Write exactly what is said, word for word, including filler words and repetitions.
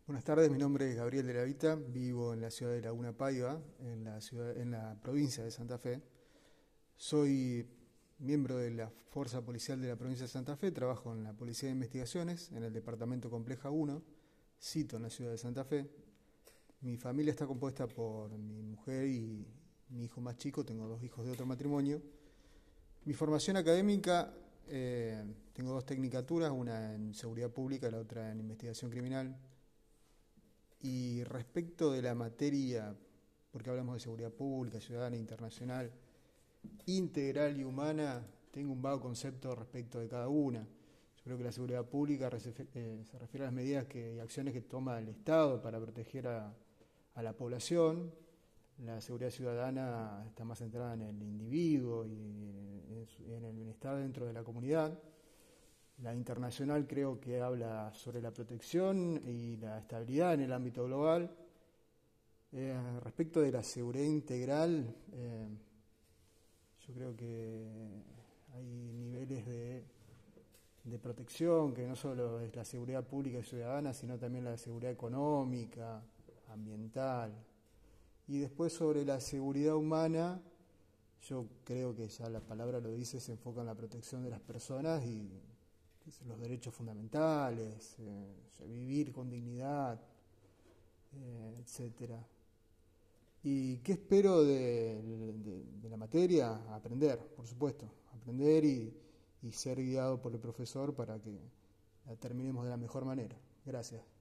Buenas tardes, mi nombre es Gabriel de la Vita, vivo en la ciudad de Laguna Paiva, en la, ciudad, en la provincia de Santa Fe. Soy miembro de la Fuerza Policial de la provincia de Santa Fe, trabajo en la Policía de Investigaciones, en el Departamento Compleja uno, sito en la ciudad de Santa Fe. Mi familia está compuesta por mi mujer y mi hijo más chico, tengo dos hijos de otro matrimonio. Mi formación académica, eh, tengo dos tecnicaturas, una en seguridad pública y la otra en investigación criminal. Y respecto de la materia, porque hablamos de seguridad pública, ciudadana, internacional, integral y humana, tengo un vago concepto respecto de cada una. Yo creo que la seguridad pública eh, se refiere a las medidas que, y acciones que toma el Estado para proteger a, a la población. La seguridad ciudadana está más centrada en el individuo y en, en el bienestar dentro de la comunidad. La internacional creo que habla sobre la protección y la estabilidad en el ámbito global. Eh, respecto de la seguridad integral, eh, yo creo que hay niveles de, de protección, que no solo es la seguridad pública y ciudadana, sino también la seguridad económica, ambiental. Y después sobre la seguridad humana, yo creo que ya la palabra lo dice, se enfoca en la protección de las personas y los derechos fundamentales, eh, vivir con dignidad, eh, etcétera. ¿Y qué espero de, de, de la materia? Aprender, por supuesto, aprender y, y ser guiado por el profesor para que la terminemos de la mejor manera. Gracias.